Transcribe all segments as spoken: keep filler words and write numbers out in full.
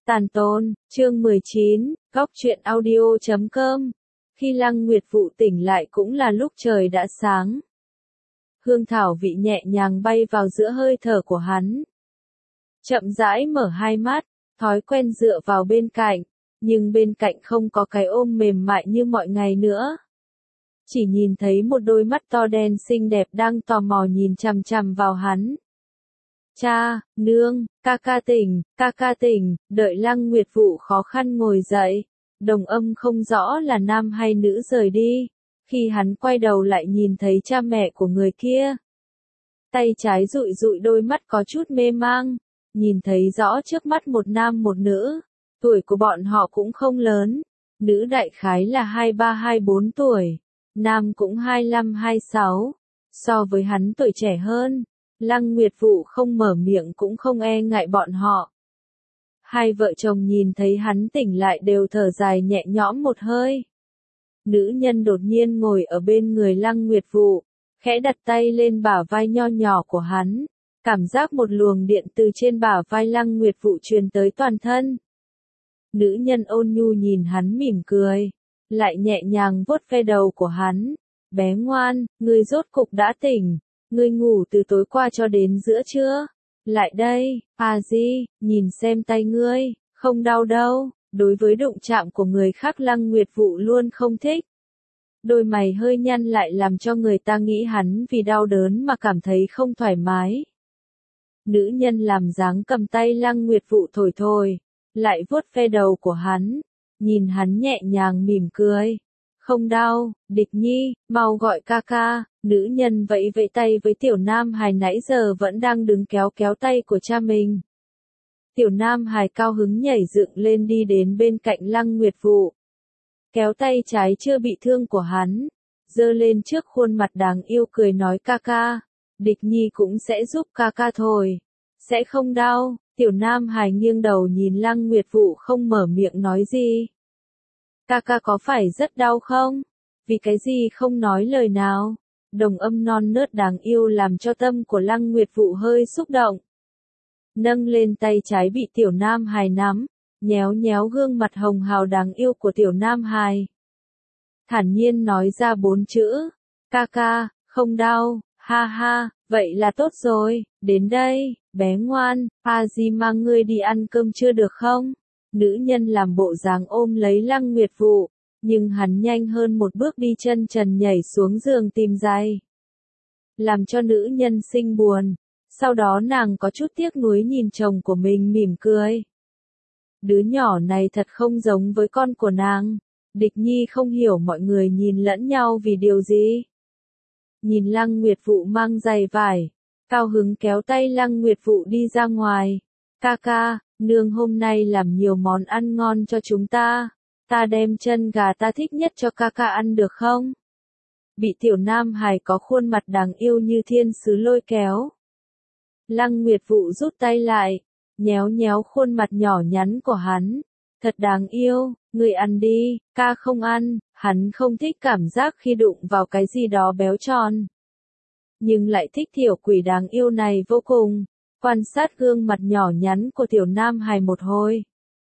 Tàn tôn, chương mười chín, góc truyện audio chấm com. Khi Lăng Nguyệt Vụ tỉnh lại cũng là lúc trời đã sáng. Hương thảo vị nhẹ nhàng bay vào giữa hơi thở của hắn. Chậm rãi mở hai mắt, thói quen dựa vào bên cạnh, nhưng bên cạnh không có cái ôm mềm mại như mọi ngày nữa. Chỉ nhìn thấy một đôi mắt to đen xinh đẹp đang tò mò nhìn chằm chằm vào hắn. Cha, nương, ca ca tỉnh, ca ca tỉnh, đợi Lăng Nguyệt Vụ khó khăn ngồi dậy. Đồng âm không rõ là nam hay nữ rời đi. Khi hắn quay đầu lại nhìn thấy cha mẹ của người kia. Tay trái dụi dụi đôi mắt có chút mê mang. Nhìn thấy rõ trước mắt một nam một nữ. Tuổi của bọn họ cũng không lớn. Nữ đại khái là hai ba hai bốn tuổi. Nam cũng hai lăm hai sáu. So với hắn tuổi trẻ hơn. Lăng Nguyệt Vụ không mở miệng cũng không e ngại bọn họ. Hai vợ chồng nhìn thấy hắn tỉnh lại đều thở dài nhẹ nhõm một hơi. Nữ nhân đột nhiên ngồi ở bên người Lăng Nguyệt Vụ, khẽ đặt tay lên bả vai nho nhỏ của hắn. Cảm giác một luồng điện từ trên bả vai Lăng Nguyệt Vụ truyền tới toàn thân. Nữ nhân ôn nhu nhìn hắn mỉm cười, lại nhẹ nhàng vuốt ve đầu của hắn. Bé ngoan, ngươi rốt cục đã tỉnh. Ngươi ngủ từ tối qua cho đến giữa trưa. Lại đây, à di, nhìn xem tay ngươi, không đau đâu. Đối với đụng chạm của người khác Lăng Nguyệt Vụ luôn không thích. Đôi mày hơi nhăn lại làm cho người ta nghĩ hắn vì đau đớn mà cảm thấy không thoải mái. Nữ nhân làm dáng cầm tay Lăng Nguyệt Vụ thổi thổi, lại vuốt ve đầu của hắn, nhìn hắn nhẹ nhàng mỉm cười. Không đau, Địch Nhi, mau gọi ca ca. Nữ nhân vẫy vẫy tay với Tiểu Nam Hải nãy giờ vẫn đang đứng kéo kéo tay của cha mình. Tiểu Nam Hải cao hứng nhảy dựng lên đi đến bên cạnh Lăng Nguyệt Vụ. Kéo tay trái chưa bị thương của hắn, giơ lên trước khuôn mặt đáng yêu cười nói ca ca. Địch Nhi cũng sẽ giúp ca ca thôi. Sẽ không đau. Tiểu Nam Hải nghiêng đầu nhìn Lăng Nguyệt Vụ không mở miệng nói gì. Ca ca có phải rất đau không? Vì cái gì không nói lời nào? Đồng âm non nớt đáng yêu làm cho tâm của Lăng Nguyệt Vụ hơi xúc động. Nâng lên tay trái bị Tiểu Nam Hải nắm, nhéo nhéo gương mặt hồng hào đáng yêu của Tiểu Nam Hải. Thản nhiên nói ra bốn chữ. Ca ca, không đau, ha ha, vậy là tốt rồi, đến đây, bé ngoan, a di mang ngươi đi ăn cơm chưa được không? Nữ nhân làm bộ dáng ôm lấy Lăng Nguyệt Vụ, nhưng hắn nhanh hơn một bước đi chân trần nhảy xuống giường tìm giày. Làm cho nữ nhân sinh buồn, sau đó nàng có chút tiếc nuối nhìn chồng của mình mỉm cười. Đứa nhỏ này thật không giống với con của nàng. Địch Nhi không hiểu mọi người nhìn lẫn nhau vì điều gì. Nhìn Lăng Nguyệt Vụ mang giày vải, cao hứng kéo tay Lăng Nguyệt Vụ đi ra ngoài. Ca ca, nương hôm nay làm nhiều món ăn ngon cho chúng ta. Ta đem chân gà ta thích nhất cho ca ca ăn được không? Bị Tiểu Nam Hải có khuôn mặt đáng yêu như thiên sứ lôi kéo. Lăng Nguyệt Vụ rút tay lại, nhéo nhéo khuôn mặt nhỏ nhắn của hắn. Thật đáng yêu, người ăn đi, ca không ăn. Hắn không thích cảm giác khi đụng vào cái gì đó béo tròn. Nhưng lại thích tiểu quỷ đáng yêu này vô cùng. Quan sát gương mặt nhỏ nhắn của Tiểu Nam Hải một hồi.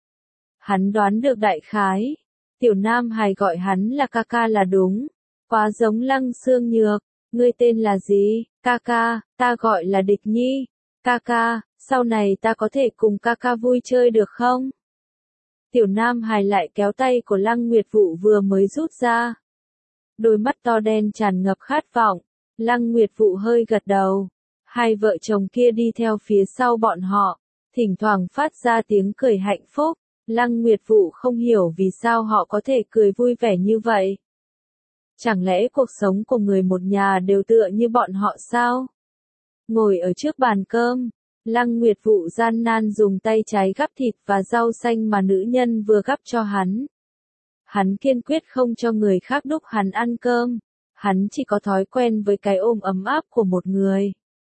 Hắn đoán được đại khái. Tiểu Nam Hải gọi hắn là ca ca là đúng. Quá giống Lăng Xương Nhược. Ngươi tên là gì? Ca ca, ta gọi là Địch Nhi. Ca ca, sau này ta có thể cùng ca ca vui chơi được không? Tiểu Nam Hải lại kéo tay của Lăng Nguyệt Vụ vừa mới rút ra. Đôi mắt to đen tràn ngập khát vọng. Lăng Nguyệt Vụ hơi gật đầu. Hai vợ chồng kia đi theo phía sau bọn họ, thỉnh thoảng phát ra tiếng cười hạnh phúc. Lăng Nguyệt Vụ không hiểu vì sao họ có thể cười vui vẻ như vậy. Chẳng lẽ cuộc sống của người một nhà đều tựa như bọn họ sao? Ngồi ở trước bàn cơm, Lăng Nguyệt Vụ gian nan dùng tay trái gắp thịt và rau xanh mà nữ nhân vừa gắp cho hắn. Hắn kiên quyết không cho người khác đúc hắn ăn cơm. Hắn chỉ có thói quen với cái ôm ấm áp của một người.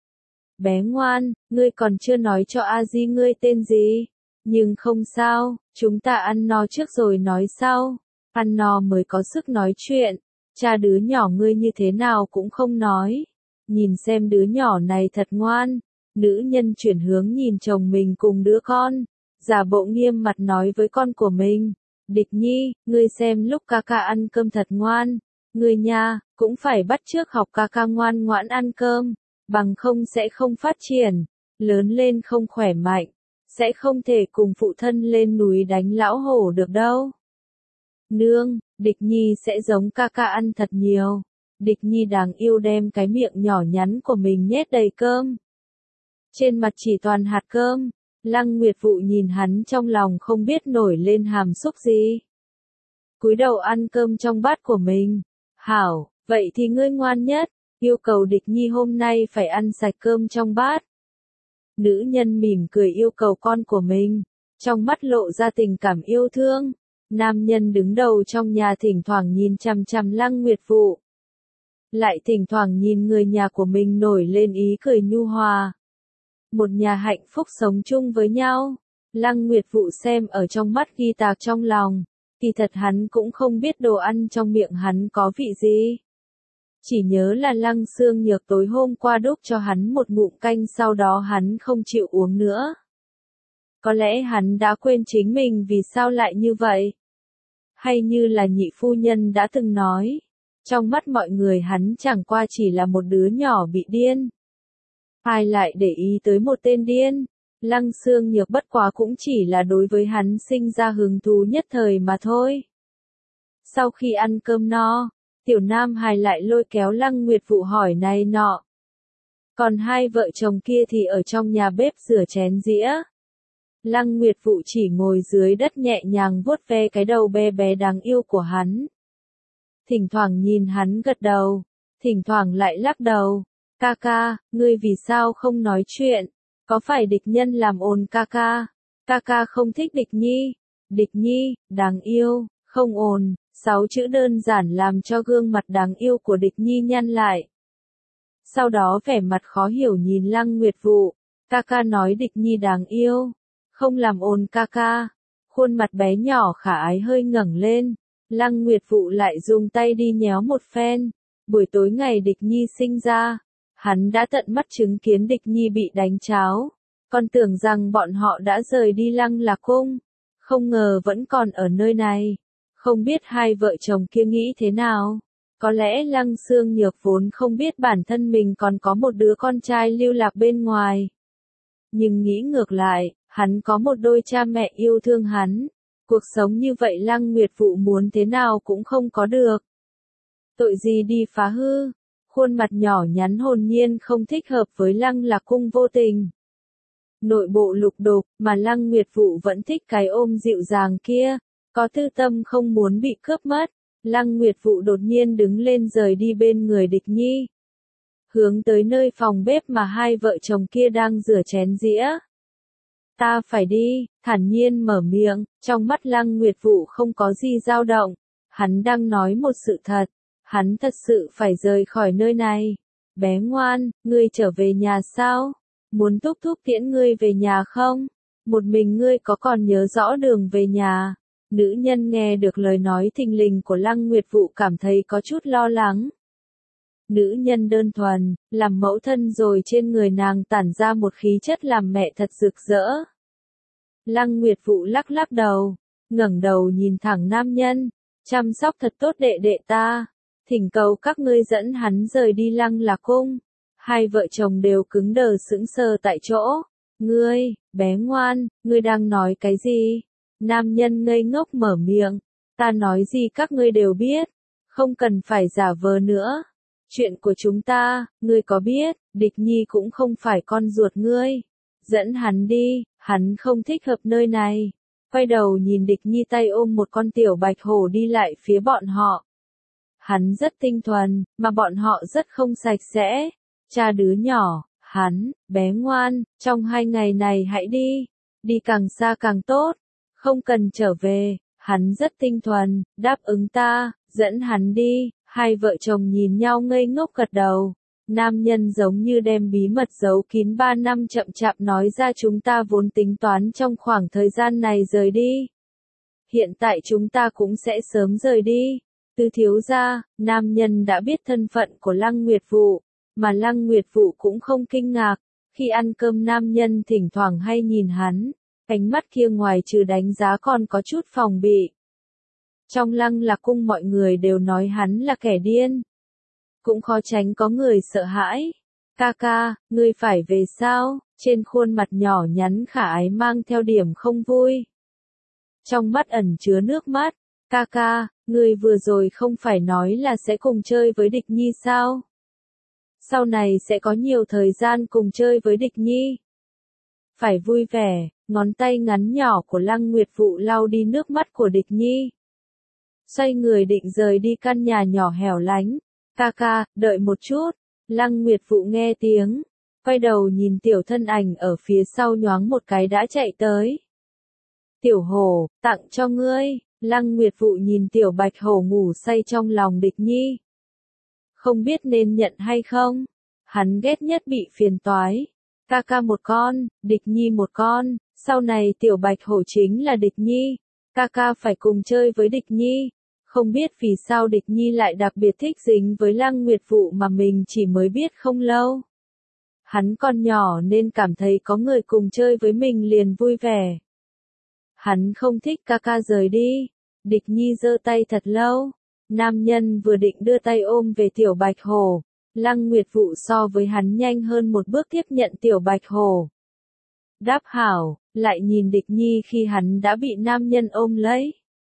Bé ngoan, ngươi còn chưa nói cho a di ngươi tên gì. Nhưng không sao, chúng ta ăn no trước rồi nói sau. Ăn no mới có sức nói chuyện. Cha đứa nhỏ ngươi như thế nào cũng không nói. Nhìn xem đứa nhỏ này thật ngoan. Nữ nhân chuyển hướng nhìn chồng mình cùng đứa con. giả bộ nghiêm mặt nói với con của mình. Địch Nhi, ngươi xem lúc ca ca ăn cơm thật ngoan. Ngươi nha, cũng phải bắt chước học ca ca ngoan ngoãn ăn cơm, bằng không sẽ không phát triển, lớn lên không khỏe mạnh, sẽ không thể cùng phụ thân lên núi đánh lão hổ được đâu. Nương, Địch Nhi sẽ giống ca ca ăn thật nhiều. Địch Nhi đáng yêu đem cái miệng nhỏ nhắn của mình nhét đầy cơm. Trên mặt chỉ toàn hạt cơm, Lăng Nguyệt Vụ nhìn hắn trong lòng không biết nổi lên hàm xúc gì. Cúi đầu ăn cơm trong bát của mình. Hảo, vậy thì ngươi ngoan nhất, yêu cầu Địch Nhi hôm nay phải ăn sạch cơm trong bát. Nữ nhân mỉm cười yêu cầu con của mình, trong mắt lộ ra tình cảm yêu thương. Nam nhân đứng đầu trong nhà thỉnh thoảng nhìn chằm chằm Lăng Nguyệt Vụ. Lại thỉnh thoảng nhìn người nhà của mình nổi lên ý cười nhu hòa. Một nhà hạnh phúc sống chung với nhau. Lăng Nguyệt Vụ xem ở trong mắt ghi tạc trong lòng. Kỳ thật hắn cũng không biết đồ ăn trong miệng hắn có vị gì. Chỉ nhớ là Lăng Xương Nhược tối hôm qua đút cho hắn một ngụm canh sau đó hắn không chịu uống nữa. Có lẽ hắn đã quên chính mình vì sao lại như vậy. Hay như là nhị phu nhân đã từng nói. Trong mắt mọi người hắn chẳng qua chỉ là một đứa nhỏ bị điên. Ai lại để ý tới một tên điên. Lăng Xương Nhược bất quá cũng chỉ là đối với hắn sinh ra hứng thú nhất thời mà thôi. Sau khi ăn cơm no, Tiểu Nam Hài lại lôi kéo Lăng Nguyệt Vụ hỏi này nọ. Còn hai vợ chồng kia thì ở trong nhà bếp rửa chén dĩa. Lăng Nguyệt Vụ chỉ ngồi dưới đất nhẹ nhàng vuốt ve cái đầu bé bé đáng yêu của hắn. Thỉnh thoảng nhìn hắn gật đầu, thỉnh thoảng lại lắc đầu. Ca ca, ngươi vì sao không nói chuyện? Có phải địch nhân làm ồn ca ca? Ca ca không thích Địch Nhi. Địch Nhi, đáng yêu, không ồn. Sáu chữ đơn giản làm cho gương mặt đáng yêu của Địch Nhi nhăn lại. Sau đó vẻ mặt khó hiểu nhìn Lăng Nguyệt Vụ. Ca ca nói Địch Nhi đáng yêu, không làm ồn ca ca. Khuôn mặt bé nhỏ khả ái hơi ngẩng lên. Lăng Nguyệt Vụ lại dùng tay đi nhéo một phen. Buổi tối ngày Địch Nhi sinh ra, hắn đã tận mắt chứng kiến Địch Nhi bị đánh cháo. Còn tưởng rằng bọn họ đã rời đi Lăng Lạc Cung. Không ngờ vẫn còn ở nơi này. Không biết hai vợ chồng kia nghĩ thế nào. Có lẽ Lăng Xương Nhược vốn không biết bản thân mình còn có một đứa con trai lưu lạc bên ngoài. Nhưng nghĩ ngược lại, hắn có một đôi cha mẹ yêu thương hắn. Cuộc sống như vậy Lăng Nguyệt Vụ muốn thế nào cũng không có được. Tội gì đi phá hư. Khuôn mặt nhỏ nhắn hồn nhiên không thích hợp với Lăng Lạc Cung vô tình. Nội bộ lục đục, mà Lăng Nguyệt Vụ vẫn thích cái ôm dịu dàng kia. Có tư tâm không muốn bị cướp mất. Lăng Nguyệt Vụ đột nhiên đứng lên rời đi bên người Địch Nhi. Hướng tới nơi phòng bếp mà hai vợ chồng kia đang rửa chén dĩa. Ta phải đi, thản nhiên mở miệng, trong mắt Lăng Nguyệt Vụ không có gì dao động. Hắn đang nói một sự thật. Hắn thật sự phải rời khỏi nơi này. Bé ngoan, ngươi trở về nhà sao? Muốn thúc thúc tiễn ngươi về nhà không? Một mình ngươi có còn nhớ rõ đường về nhà? Nữ nhân nghe được lời nói thình lình của Lăng Nguyệt Vụ cảm thấy có chút lo lắng. Nữ nhân đơn thuần, làm mẫu thân rồi trên người nàng tản ra một khí chất làm mẹ thật rực rỡ. Lăng Nguyệt Vụ lắc lắc đầu, ngẩng đầu nhìn thẳng nam nhân, chăm sóc thật tốt đệ đệ ta, thỉnh cầu các ngươi dẫn hắn rời đi Lăng Lạc Cung. Hai vợ chồng đều cứng đờ sững sờ tại chỗ. Ngươi, bé ngoan, ngươi đang nói cái gì? Nam nhân ngây ngốc mở miệng, ta nói gì các ngươi đều biết, không cần phải giả vờ nữa. Chuyện của chúng ta, ngươi có biết, Địch Nhi cũng không phải con ruột ngươi. Dẫn hắn đi, hắn không thích hợp nơi này. Quay đầu nhìn Địch Nhi tay ôm một con tiểu bạch hổ đi lại phía bọn họ. Hắn rất tinh thuần, mà bọn họ rất không sạch sẽ. Cha đứa nhỏ, hắn, bé ngoan, trong hai ngày này hãy đi. Đi càng xa càng tốt. Không cần trở về, hắn rất tinh thuần, đáp ứng ta, dẫn hắn đi. Hai vợ chồng nhìn nhau ngây ngốc gật đầu. Nam nhân giống như đem bí mật giấu kín ba năm chậm chạp nói ra chúng ta vốn tính toán trong khoảng thời gian này rời đi. Hiện tại chúng ta cũng sẽ sớm rời đi. Từ thiếu gia, nam nhân đã biết thân phận của Lăng Nguyệt Vụ, mà Lăng Nguyệt Vụ cũng không kinh ngạc. Khi ăn cơm nam nhân thỉnh thoảng hay nhìn hắn, Ánh mắt kia ngoài trừ đánh giá còn có chút phòng bị. Trong Lăng Lạc cung mọi người đều nói hắn là kẻ điên. Cũng khó tránh có người sợ hãi. Ca ca, ngươi phải về sao? Trên khuôn mặt nhỏ nhắn khả ái mang theo điểm không vui. Trong mắt ẩn chứa nước mắt. Ca ca, ngươi vừa rồi không phải nói là sẽ cùng chơi với Địch Nhi sao? Sau này sẽ có nhiều thời gian cùng chơi với Địch Nhi. Phải vui vẻ, ngón tay ngắn nhỏ của Lăng Nguyệt Vụ lau đi nước mắt của Địch Nhi. Xoay người định rời đi căn nhà nhỏ hẻo lánh. Ca ca, đợi một chút. Lăng Nguyệt Vụ nghe tiếng. Quay đầu nhìn tiểu thân ảnh ở phía sau nhoáng một cái đã chạy tới. Tiểu hổ, tặng cho ngươi. Lăng Nguyệt Vụ nhìn tiểu bạch hổ ngủ say trong lòng Địch Nhi. Không biết nên nhận hay không. Hắn ghét nhất bị phiền toái. Ca ca một con, Địch Nhi một con, sau này tiểu bạch hổ chính là Địch Nhi. Ca ca phải cùng chơi với Địch Nhi. Không biết vì sao Địch Nhi lại đặc biệt thích dính với Lăng Nguyệt Vụ mà mình chỉ mới biết không lâu. Hắn còn nhỏ nên cảm thấy có người cùng chơi với mình liền vui vẻ. Hắn không thích ca ca rời đi. Địch Nhi giơ tay thật lâu. Nam nhân vừa định đưa tay ôm về tiểu bạch hổ. Lăng Nguyệt Vụ so với hắn nhanh hơn một bước tiếp nhận tiểu bạch hổ. Đáp hảo, lại nhìn Địch Nhi khi hắn đã bị nam nhân ôm lấy.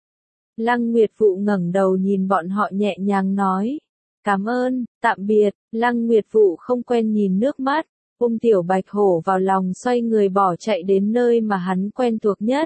Lăng Nguyệt Vụ ngẩng đầu nhìn bọn họ nhẹ nhàng nói. Cảm ơn, tạm biệt. Lăng Nguyệt Vụ không quen nhìn nước mắt, ôm tiểu bạch hổ vào lòng xoay người bỏ chạy đến nơi mà hắn quen thuộc nhất.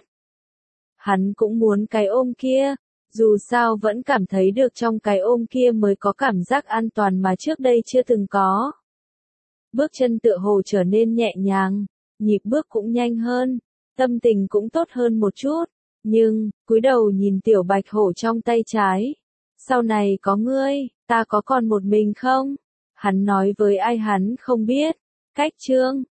Hắn cũng muốn cái ôm kia, dù sao vẫn cảm thấy được trong cái ôm kia mới có cảm giác an toàn mà trước đây chưa từng có. Bước chân tựa hồ trở nên nhẹ nhàng, nhịp bước cũng nhanh hơn, tâm tình cũng tốt hơn một chút, nhưng, cúi đầu nhìn tiểu bạch hổ trong tay trái. Sau này có ngươi, ta có còn một mình không? Hắn nói với ai hắn không biết. Cách chương